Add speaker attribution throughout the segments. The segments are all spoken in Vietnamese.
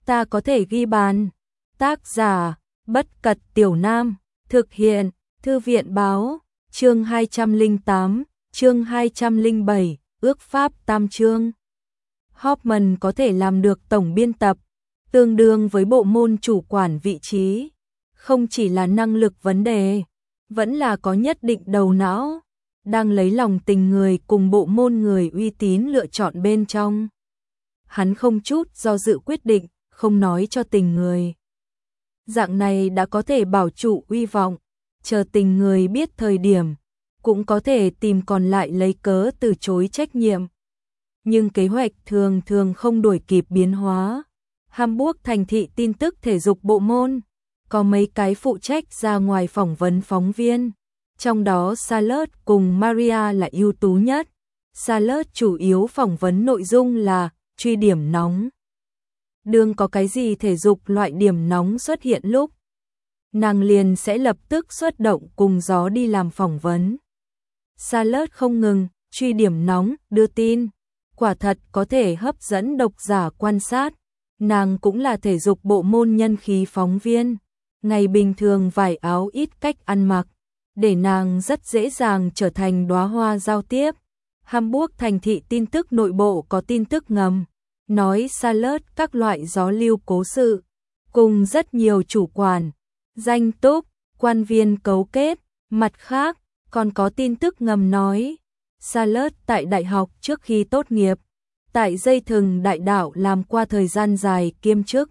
Speaker 1: ta có thể ghi bàn. Tác giả, Bất Cật Tiểu Nam, thực hiện, Thư viện báo, chương 208, chương 207, ước pháp tam chương. Hoffman có thể làm được tổng biên tập, tương đương với bộ môn chủ quản vị trí, không chỉ là năng lực vấn đề, vẫn là có nhất định đầu não, đang lấy lòng tình người cùng bộ môn người uy tín lựa chọn bên trong. Hắn không chút do dự quyết định, không nói cho tình người. Dạng này đã có thể bảo trụ uy vọng, chờ tình người biết thời điểm, cũng có thể tìm còn lại lấy cớ từ chối trách nhiệm. Nhưng kế hoạch thường thường không đuổi kịp biến hóa. Hamburg thành thị tin tức thể dục bộ môn, có mấy cái phụ trách ra ngoài phỏng vấn phóng viên, trong đó Charlotte cùng Maria là ưu tú nhất. Charlotte chủ yếu phỏng vấn nội dung là truy điểm nóng. Đương có cái gì thể dục loại điểm nóng xuất hiện lúc, nàng liền sẽ lập tức xuất động cùng gió đi làm phỏng vấn. Charlotte không ngừng truy điểm nóng, đưa tin, quả thật có thể hấp dẫn độc giả quan sát. Nàng cũng là thể dục bộ môn nhân khí phóng viên, ngày bình thường vải áo ít cách ăn mặc, để nàng rất dễ dàng trở thành đóa hoa giao tiếp. Hamburg thành thị tin tức nội bộ có tin tức ngầm, nói Charlotte các loại gió lưu cố sự, cùng rất nhiều chủ quản, danh túc, quan viên cấu kết. Mặt khác, còn có tin tức ngầm nói Charlotte tại đại học trước khi tốt nghiệp, tại dây thừng đại đạo làm qua thời gian dài kiêm chức.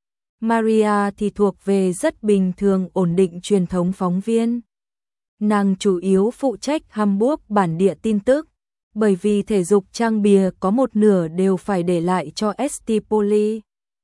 Speaker 1: Maria thì thuộc về rất bình thường ổn định truyền thống phóng viên. Nàng chủ yếu phụ trách Hamburg bản địa tin tức, bởi vì thể dục trang bìa có một nửa đều phải để lại cho ST Poli.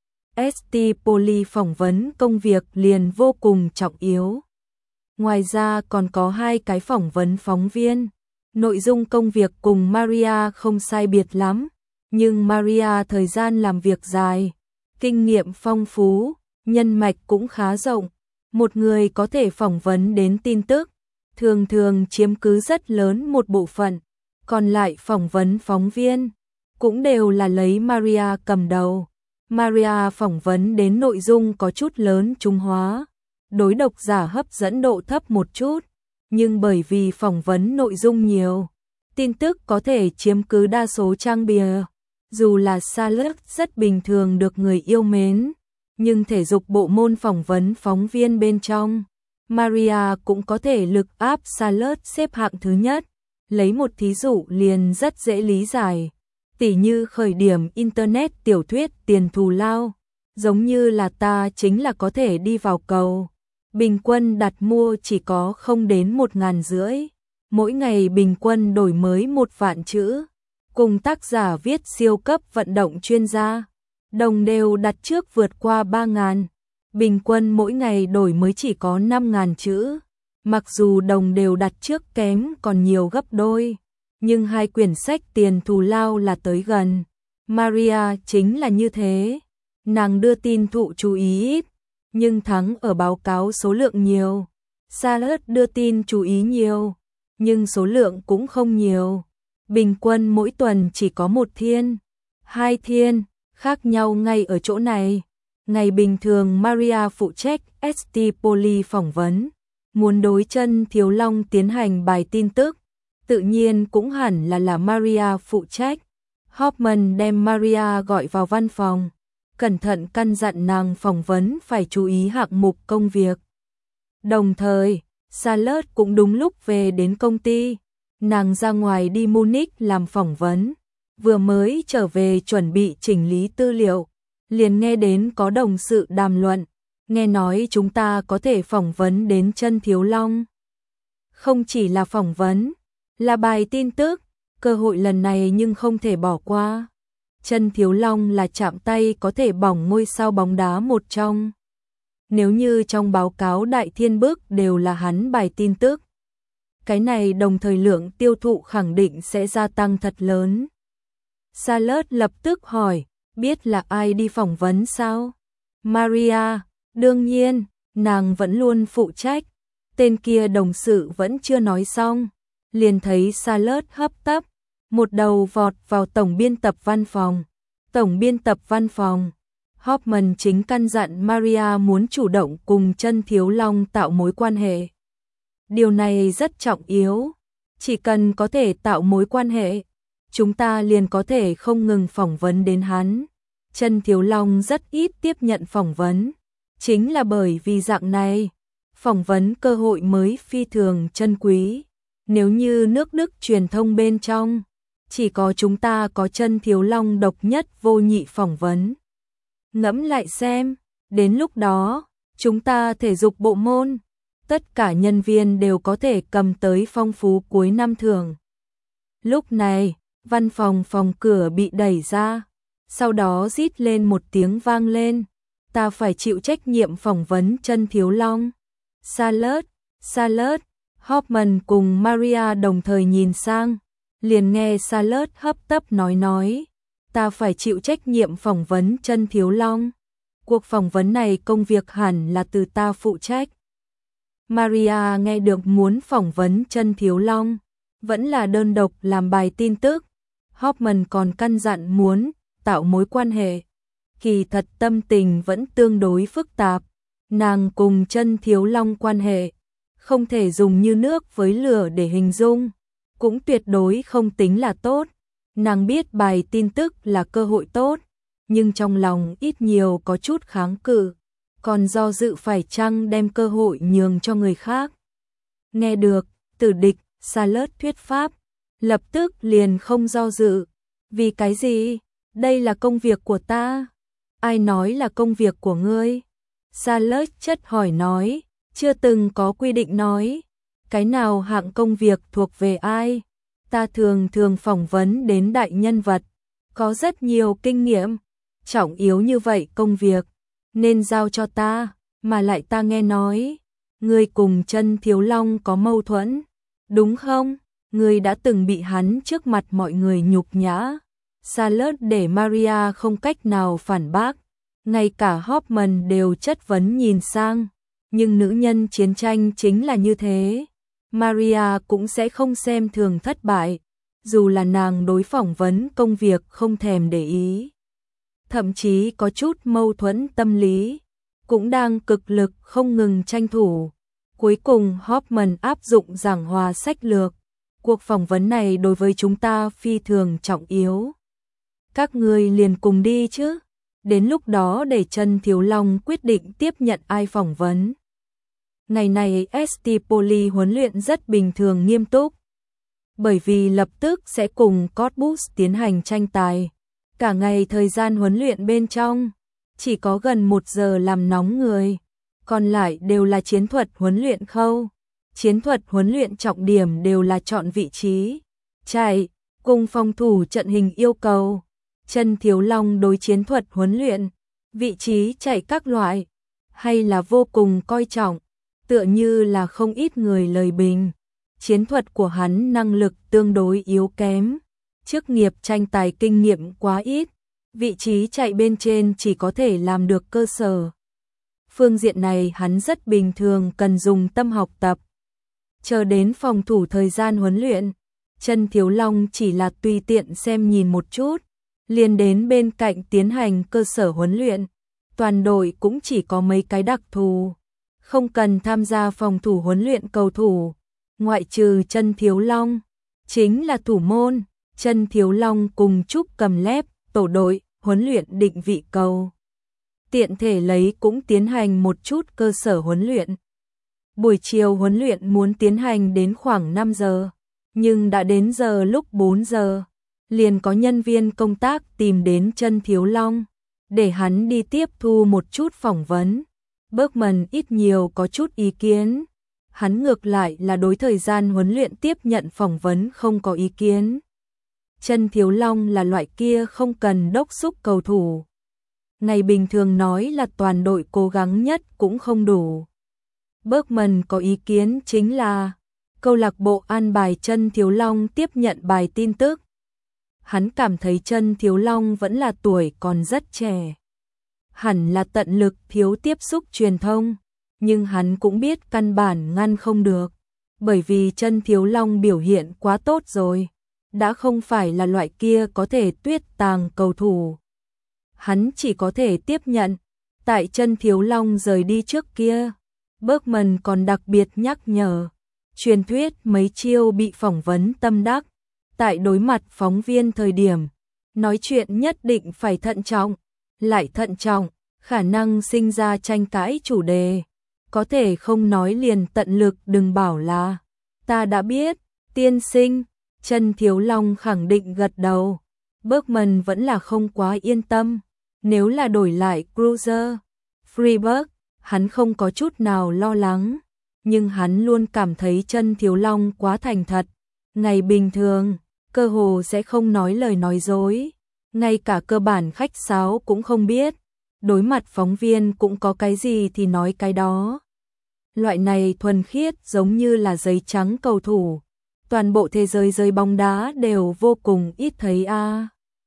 Speaker 1: ST Poli phỏng vấn công việc liền vô cùng trọng yếu. Ngoài ra còn có 2 cái phỏng vấn phóng viên. Nội dung công việc cùng Maria không sai biệt lắm, nhưng Maria thời gian làm việc dài, kinh nghiệm phong phú, nhân mạch cũng khá rộng. Một người có thể phỏng vấn đến tin tức, thường thường chiếm cứ rất lớn một bộ phận, còn lại phỏng vấn phóng viên cũng đều là lấy Maria cầm đầu. Maria phỏng vấn đến nội dung có chút lớn trung hóa, đối độc giả hấp dẫn độ thấp một chút, nhưng bởi vì phỏng vấn nội dung nhiều, tin tức có thể chiếm cứ đa số trang bìa. Dù là Charlotte rất bình thường được người yêu mến, nhưng thể dục bộ môn phỏng vấn phóng viên bên trong, Maria cũng có thể lực áp Charlotte xếp hạng thứ nhất. Lấy một thí dụ liền rất dễ lý giải, tỉ như khởi điểm Internet tiểu thuyết tiền thù lao, giống như là ta chính là có thể đi vào cầu. Bình quân đặt mua chỉ có không đến 1.500, mỗi ngày bình quân đổi mới 1 vạn chữ. Cùng tác giả viết siêu cấp vận động chuyên gia, đồng đều đặt trước vượt qua 3.000, bình quân mỗi ngày đổi mới chỉ có 5.000 chữ. Mặc dù đồng đều đặt trước kém còn nhiều gấp đôi, nhưng 2 quyển sách tiền thù lao là tới gần. Maria chính là như thế, nàng đưa tin thụ chú ý ít, nhưng thắng ở báo cáo số lượng nhiều. Charlotte đưa tin chú ý nhiều, nhưng số lượng cũng không nhiều. Bình quân mỗi tuần chỉ có 1 thiên, 2 thiên, khác nhau ngay ở chỗ này. Ngày bình thường Maria phụ trách ST Poli phỏng vấn, muốn đối chân Thiếu Long tiến hành bài tin tức, tự nhiên cũng hẳn là Maria phụ trách. Hoffman đem Maria gọi vào văn phòng, cẩn thận căn dặn nàng phỏng vấn phải chú ý hạng mục công việc. Đồng thời, Charlotte cũng đúng lúc về đến công ty. Nàng ra ngoài đi Munich làm phỏng vấn, vừa mới trở về chuẩn bị chỉnh lý tư liệu, liền nghe đến có đồng sự đàm luận, nghe nói chúng ta có thể phỏng vấn đến chân Thiếu Long. Không chỉ là phỏng vấn, là bài tin tức, cơ hội lần này nhưng không thể bỏ qua. Chân Thiếu Long là chạm tay có thể bỏng ngôi sao bóng đá một trong. Nếu như trong báo cáo Đại Thiên Bức đều là hắn bài tin tức, cái này đồng thời lượng tiêu thụ khẳng định sẽ gia tăng thật lớn. Charlotte lập tức hỏi, biết là ai đi phỏng vấn sao? Maria, đương nhiên, nàng vẫn luôn phụ trách. Tên kia đồng sự vẫn chưa nói xong, liền thấy Charlotte hấp tấp, một đầu vọt vào tổng biên tập văn phòng. Tổng biên tập văn phòng, Hoffman chính căn dặn Maria muốn chủ động cùng Chân Thiếu Long tạo mối quan hệ. Điều này rất trọng yếu, chỉ cần có thể tạo mối quan hệ, chúng ta liền có thể không ngừng phỏng vấn đến hắn. Chân Thiếu Long rất ít tiếp nhận phỏng vấn, chính là bởi vì dạng này, phỏng vấn cơ hội mới phi thường chân quý. Nếu như nước Đức truyền thông bên trong, chỉ có chúng ta có Chân Thiếu Long độc nhất vô nhị phỏng vấn. Ngẫm lại xem, đến lúc đó, chúng ta thể dục bộ môn, tất cả nhân viên đều có thể cầm tới phong phú cuối năm thưởng. Lúc này, văn phòng phòng cửa bị đẩy ra, sau đó rít lên một tiếng vang lên. Ta phải chịu trách nhiệm phỏng vấn Chân Thiếu Long. Charlotte, Hoffman cùng Maria đồng thời nhìn sang, liền nghe Charlotte hấp tấp nói. Ta phải chịu trách nhiệm phỏng vấn Chân Thiếu Long. Cuộc phỏng vấn này công việc hẳn là từ ta phụ trách. Maria nghe được muốn phỏng vấn Chân Thiếu Long, vẫn là đơn độc làm bài tin tức. Hoffman còn căn dặn muốn tạo mối quan hệ. Kỳ thật tâm tình vẫn tương đối phức tạp. Nàng cùng Chân Thiếu Long quan hệ không thể dùng như nước với lửa để hình dung, cũng tuyệt đối không tính là tốt. Nàng biết bài tin tức là cơ hội tốt, nhưng trong lòng ít nhiều có chút kháng cự, còn do dự phải chăng đem cơ hội nhường cho người khác. Nghe được tử địch Charlotte thuyết pháp, lập tức liền không do dự. Vì cái gì? Đây là công việc của ta. Ai nói là công việc của ngươi? Charlotte chất hỏi nói, chưa từng có quy định nói. Cái nào hạng công việc thuộc về ai? Ta thường phỏng vấn đến đại nhân vật, có rất nhiều kinh nghiệm. Trọng yếu như vậy công việc, nên giao cho ta, mà lại ta nghe nói. Ngươi cùng Chân Thiếu Long có mâu thuẫn, đúng không? Ngươi đã từng bị hắn trước mặt mọi người nhục nhã. Charlotte để Maria không cách nào phản bác, ngay cả Hoffman đều chất vấn nhìn sang, nhưng nữ nhân chiến tranh chính là như thế. Maria cũng sẽ không xem thường thất bại, dù là nàng đối phỏng vấn công việc không thèm để ý. Thậm chí có chút mâu thuẫn tâm lý, cũng đang cực lực không ngừng tranh thủ. Cuối cùng Hoffman áp dụng giảng hòa sách lược. Cuộc phỏng vấn này đối với chúng ta phi thường trọng yếu. Các ngươi liền cùng đi chứ. Đến lúc đó để Chân Thiếu Long quyết định tiếp nhận ai phỏng vấn. Ngày này ST Poly huấn luyện rất bình thường nghiêm túc. Bởi vì lập tức sẽ cùng Cottbus tiến hành tranh tài. Cả ngày thời gian huấn luyện bên trong, chỉ có gần 1 giờ làm nóng người. Còn lại đều là chiến thuật huấn luyện khâu. Chiến thuật huấn luyện trọng điểm đều là chọn vị trí, chạy, cùng phòng thủ trận hình yêu cầu. Chân Thiếu Long đối chiến thuật huấn luyện, vị trí chạy các loại, hay là vô cùng coi trọng, tựa như là không ít người lời bình. Chiến thuật của hắn năng lực tương đối yếu kém, chức nghiệp tranh tài kinh nghiệm quá ít, vị trí chạy bên trên chỉ có thể làm được cơ sở. Phương diện này hắn rất bình thường cần dùng tâm học tập. Chờ đến phòng thủ thời gian huấn luyện, Chân Thiếu Long chỉ là tùy tiện xem nhìn một chút, liền đến bên cạnh tiến hành cơ sở huấn luyện. Toàn đội cũng chỉ có mấy cái đặc thù, không cần tham gia phòng thủ huấn luyện cầu thủ, ngoại trừ Chân Thiếu Long, chính là thủ môn. Chân Thiếu Long cùng Trúc Cầm Lép, tổ đội, huấn luyện định vị cầu. Tiện thể lấy cũng tiến hành một chút cơ sở huấn luyện. Buổi chiều huấn luyện muốn tiến hành đến khoảng 5 giờ, nhưng đã đến giờ lúc 4 giờ, liền có nhân viên công tác tìm đến Chân Thiếu Long, để hắn đi tiếp thu một chút phỏng vấn. Bergman ít nhiều có chút ý kiến, hắn ngược lại là đối thời gian huấn luyện tiếp nhận phỏng vấn không có ý kiến. Chân Thiếu Long là loại kia không cần đốc thúc cầu thủ. Ngày bình thường nói là toàn đội cố gắng nhất cũng không đủ. Bergman có ý kiến chính là câu lạc bộ an bài Chân Thiếu Long tiếp nhận bài tin tức. Hắn cảm thấy Chân Thiếu Long vẫn là tuổi còn rất trẻ, hẳn là tận lực thiếu tiếp xúc truyền thông, nhưng hắn cũng biết căn bản ngăn không được, bởi vì Chân Thiếu Long biểu hiện quá tốt rồi, đã không phải là loại kia có thể tuyết tàng cầu thủ. hắn chỉ có thể tiếp nhận. Tại Chân Thiếu Long rời đi trước kia, Bergman còn đặc biệt nhắc nhở, truyền thuyết mấy chiêu bị phỏng vấn tâm đắc, tại đối mặt phóng viên thời điểm, nói chuyện nhất định phải thận trọng, lại thận trọng, khả năng sinh ra tranh cãi chủ đề, có thể không nói liền tận lực đừng bảo là ta đã biết, tiên sinh. Chân Thiếu Long khẳng định gật đầu. Bergman vẫn là không quá yên tâm, nếu là đổi lại Cruiser, Freeburg, hắn không có chút nào lo lắng, nhưng hắn luôn cảm thấy Chân Thiếu Long quá thành thật, ngày bình thường, cơ hồ sẽ không nói lời nói dối, ngay cả cơ bản khách sáo cũng không biết, đối mặt phóng viên cũng có cái gì thì nói cái đó. Loại này thuần khiết giống như là giấy trắng cầu thủ, toàn bộ thế giới giới bóng đá đều vô cùng ít thấy a.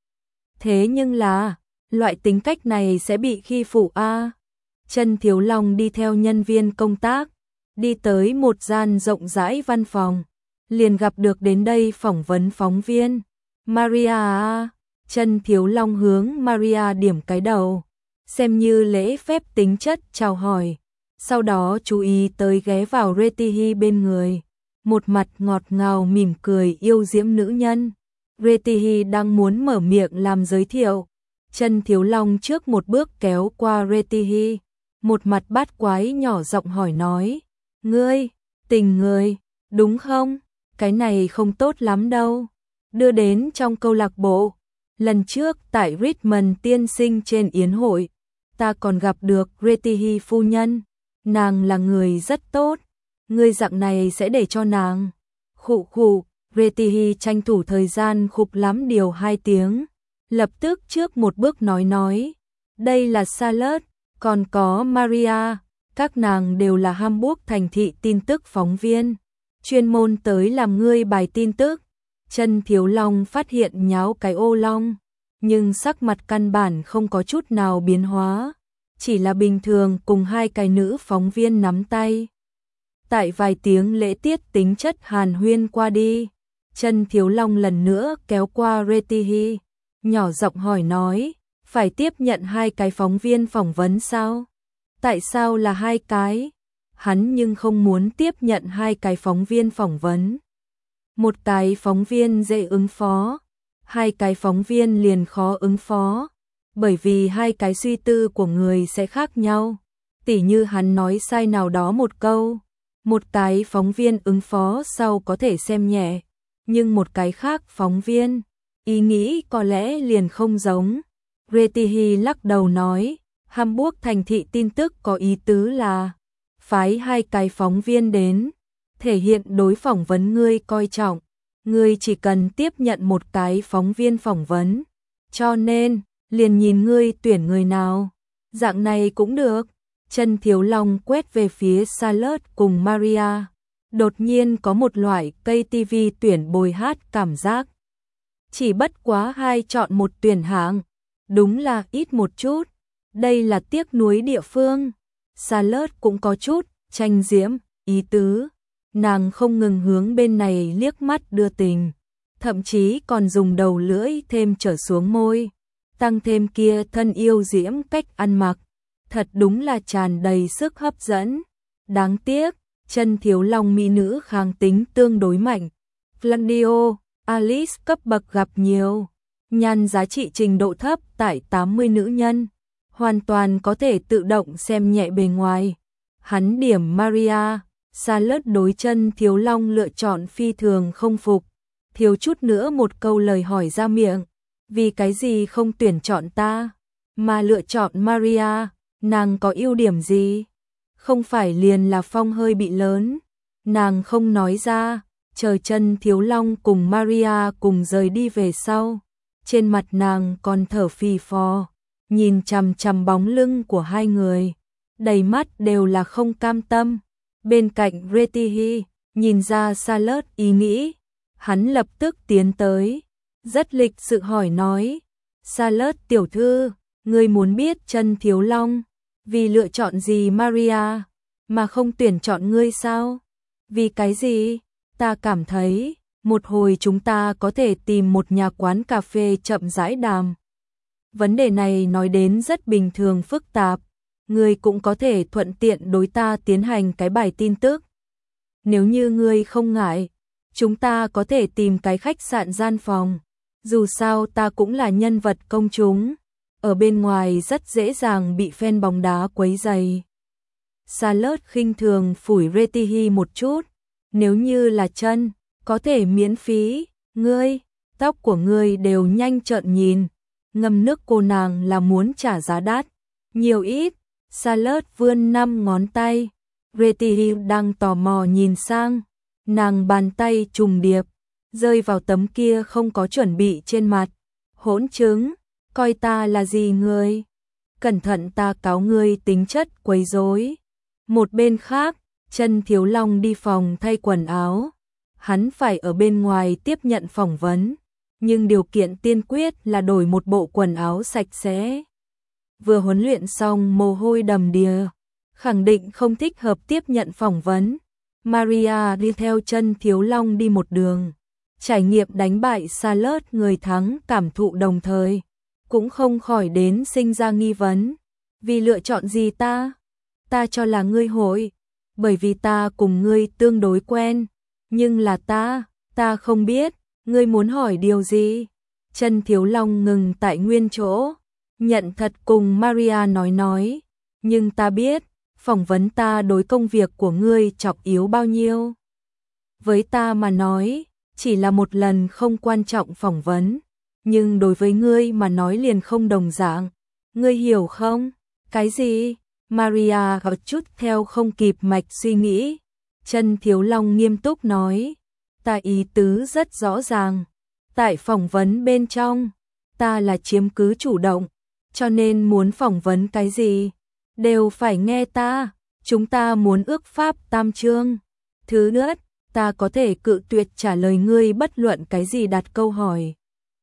Speaker 1: Thế nhưng là, loại tính cách này sẽ bị khi phụ a. Chân Thiếu Long đi theo nhân viên công tác, đi tới một gian rộng rãi văn phòng, liền gặp được đến đây phỏng vấn phóng viên. Maria a. Chân Thiếu Long hướng Maria điểm cái đầu, xem như lễ phép tính chất chào hỏi, sau đó chú ý tới ghé vào Retihi bên người, một mặt ngọt ngào mỉm cười yêu diễm nữ nhân. Retihi đang muốn mở miệng làm giới thiệu, Chân Thiếu Long trước một bước kéo qua Retihi, một mặt bát quái nhỏ giọng hỏi nói, ngươi, tình người, đúng không? Cái này không tốt lắm đâu. Đưa đến trong câu lạc bộ, lần trước tại Richmond tiên sinh trên yến hội, ta còn gặp được Retihi phu nhân, nàng là người rất tốt, ngươi dạng này sẽ để cho nàng. Khụ khụ, Retihi tranh thủ thời gian khục lắm điều 2 tiếng, lập tức trước một bước nói, đây là Charlotte, còn có Maria, các nàng đều là Hamburg thành thị tin tức phóng viên, chuyên môn tới làm ngươi bài tin tức. Chân Thiếu Long phát hiện nháo cái ô long, nhưng sắc mặt căn bản không có chút nào biến hóa, chỉ là bình thường cùng 2 cái nữ phóng viên nắm tay. Tại vài tiếng lễ tiết tính chất hàn huyên qua đi, Chân Thiếu Long lần nữa kéo qua Retihi, nhỏ giọng hỏi nói, phải tiếp nhận 2 cái phóng viên phỏng vấn sao? Tại sao là 2 cái? Hắn nhưng không muốn tiếp nhận 2 cái phóng viên phỏng vấn. Một cái phóng viên dễ ứng phó, 2 cái phóng viên liền khó ứng phó, bởi vì 2 cái suy tư của người sẽ khác nhau. Tỉ như hắn nói sai nào đó một câu, một cái phóng viên ứng phó sau có thể xem nhẹ, nhưng một cái khác phóng viên, ý nghĩ có lẽ liền không giống. Retihi lắc đầu nói, Hamburg thành thị tin tức có ý tứ là phái 2 cái phóng viên đến, thể hiện đối phỏng vấn ngươi coi trọng, ngươi chỉ cần tiếp nhận một cái phóng viên phỏng vấn, cho nên liền nhìn ngươi tuyển người nào, dạng này cũng được. Chân Thiếu Long quét về phía Charlotte cùng Maria, đột nhiên có một loại cây TV tuyển bồi hát cảm giác. Chỉ bất quá 2 chọn một tuyển hạng, đúng là ít một chút, đây là tiếc nuối địa phương. Charlotte cũng có chút tranh diễm, ý tứ, nàng không ngừng hướng bên này liếc mắt đưa tình, thậm chí còn dùng đầu lưỡi thêm trở xuống môi, tăng thêm kia thân yêu diễm cách ăn mặc, thật đúng là tràn đầy sức hấp dẫn. Đáng tiếc, Chân Thiếu Long mỹ nữ kháng tính tương đối mạnh, Flandio, Alice cấp bậc gặp nhiều, nhan giá trị trình độ thấp tại 80 nữ nhân, hoàn toàn có thể tự động xem nhẹ bề ngoài. Hắn điểm Maria, Charlotte đối Chân Thiếu Long lựa chọn phi thường không phục, thiếu chút nữa một câu lời hỏi ra miệng, vì cái gì không tuyển chọn ta, mà lựa chọn Maria, nàng có ưu điểm gì? Không phải liền là phong hơi bị lớn, nàng không nói ra, chờ Chân Thiếu Long cùng Maria cùng rời đi về sau, trên mặt nàng còn thở phì phò, nhìn chằm chằm bóng lưng của 2 người, đầy mắt đều là không cam tâm. Bên cạnh Retihi, nhìn ra Charlotte ý nghĩ, hắn lập tức tiến tới, rất lịch sự hỏi nói, Charlotte tiểu thư, ngươi muốn biết Chân Thiếu Long vì lựa chọn gì Maria mà không tuyển chọn ngươi sao? Vì cái gì? Ta cảm thấy một hồi chúng ta có thể tìm một nhà quán cà phê chậm rãi đàm Vấn đề này nói đến rất bình thường phức tạp, ngươi cũng có thể thuận tiện đối ta tiến hành cái bài tin tức. Nếu như ngươi không ngại, chúng ta có thể tìm cái khách sạn gian phòng, dù sao ta cũng là nhân vật công chúng, ở bên ngoài rất dễ dàng bị fan bóng đá quấy rầy. Charlotte khinh thường phủi Retihi một chút, nếu như là chân, có thể miễn phí, ngươi, tóc của ngươi đều nhanh trợn nhìn, ngâm nước cô nàng là muốn trả giá đắt, nhiều ít, Charlotte vươn 5 ngón tay, Retihi đang tò mò nhìn sang, nàng bàn tay trùng điệp, rơi vào tấm kia không có chuẩn bị trên mặt, hỗn chứng, coi ta là gì ngươi, cẩn thận ta cáo ngươi tính chất quấy rối. Một bên khác, Chân Thiếu Long đi phòng thay quần áo, hắn phải ở bên ngoài tiếp nhận phỏng vấn, nhưng điều kiện tiên quyết là đổi một bộ quần áo sạch sẽ. Vừa huấn luyện xong mồ hôi đầm đìa, khẳng định không thích hợp tiếp nhận phỏng vấn. Maria đi theo Chân Thiếu Long đi một đường, trải nghiệm đánh bại Charlotte người thắng cảm thụ đồng thời, cũng không khỏi đến sinh ra nghi vấn. Vì lựa chọn gì ta? Ta cho là ngươi hội, bởi vì ta cùng ngươi tương đối quen, nhưng là ta không biết, ngươi muốn hỏi điều gì? Chân Thiếu Long ngừng tại nguyên chỗ, nhận thật cùng Maria nói, nhưng ta biết, phỏng vấn ta đối công việc của ngươi trọng yếu bao nhiêu. Với ta mà nói, chỉ là một lần không quan trọng phỏng vấn, nhưng đối với ngươi mà nói liền không đồng dạng, ngươi hiểu không? Cái gì? Maria có chút theo không kịp mạch suy nghĩ. Chân Thiếu Long nghiêm túc nói, ta ý tứ rất rõ ràng, tại phỏng vấn bên trong, ta là chiếm cứ chủ động, cho nên muốn phỏng vấn cái gì, đều phải nghe ta, chúng ta muốn ước pháp tam chương. Thứ nhất, ta có thể cự tuyệt trả lời ngươi bất luận cái gì đặt câu hỏi.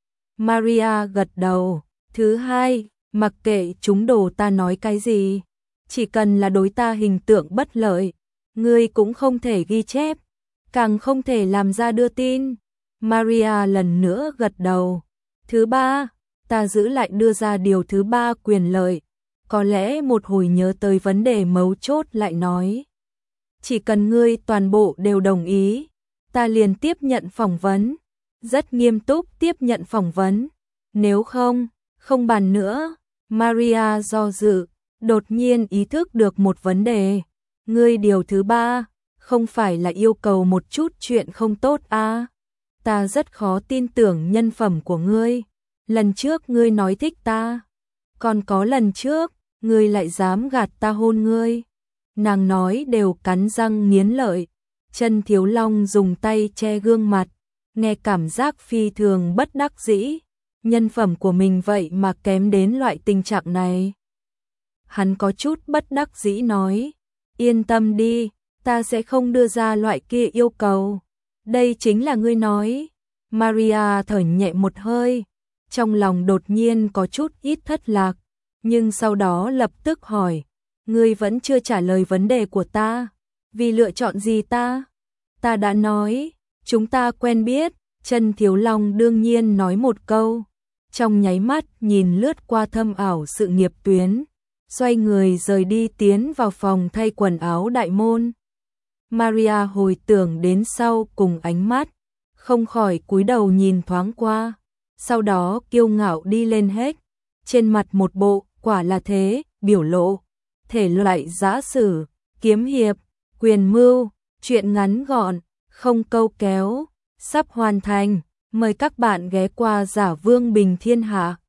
Speaker 1: Maria gật đầu. Thứ hai, mặc kệ chúng đồ ta nói cái gì, chỉ cần là đối ta hình tượng bất lợi, ngươi cũng không thể ghi chép, càng không thể làm ra đưa tin. Maria lần nữa gật đầu. Thứ ba, ta giữ lại đưa ra điều thứ ba quyền lợi, có lẽ một hồi nhớ tới vấn đề mấu chốt lại nói. Chỉ cần ngươi toàn bộ đều đồng ý, ta liền tiếp nhận phỏng vấn, rất nghiêm túc tiếp nhận phỏng vấn, nếu không, không bàn nữa. Maria do dự, đột nhiên ý thức được một vấn đề, ngươi điều thứ ba, không phải là yêu cầu một chút chuyện không tốt à? Ta rất khó tin tưởng nhân phẩm của ngươi, lần trước ngươi nói thích ta, còn có lần trước, ngươi lại dám gạt ta hôn ngươi. Nàng nói đều cắn răng nghiến lợi, Chân Thiếu Long dùng tay che gương mặt, nghe cảm giác phi thường bất đắc dĩ, nhân phẩm của mình vậy mà kém đến loại tình trạng này. Hắn có chút bất đắc dĩ nói, yên tâm đi, ta sẽ không đưa ra loại kia yêu cầu. Đây chính là ngươi nói. Maria thở nhẹ một hơi, trong lòng đột nhiên có chút ít thất lạc, nhưng sau đó lập tức hỏi, ngươi vẫn chưa trả lời vấn đề của ta, vì lựa chọn gì ta? Ta đã nói, chúng ta quen biết. Chân Thiếu Long đương nhiên nói một câu, trong nháy mắt nhìn lướt qua thâm ảo sự nghiệp tuyến, xoay người rời đi tiến vào phòng thay quần áo đại môn. Maria hồi tưởng đến sau cùng ánh mắt, không khỏi cúi đầu nhìn thoáng qua, sau đó kiêu ngạo đi lên hết, trên mặt một bộ quả là thế biểu lộ, thể loại giã sử, kiếm hiệp, quyền mưu, chuyện ngắn gọn, không câu kéo, sắp hoàn thành, mời các bạn ghé qua Giả Vương Bình Thiên Hạ.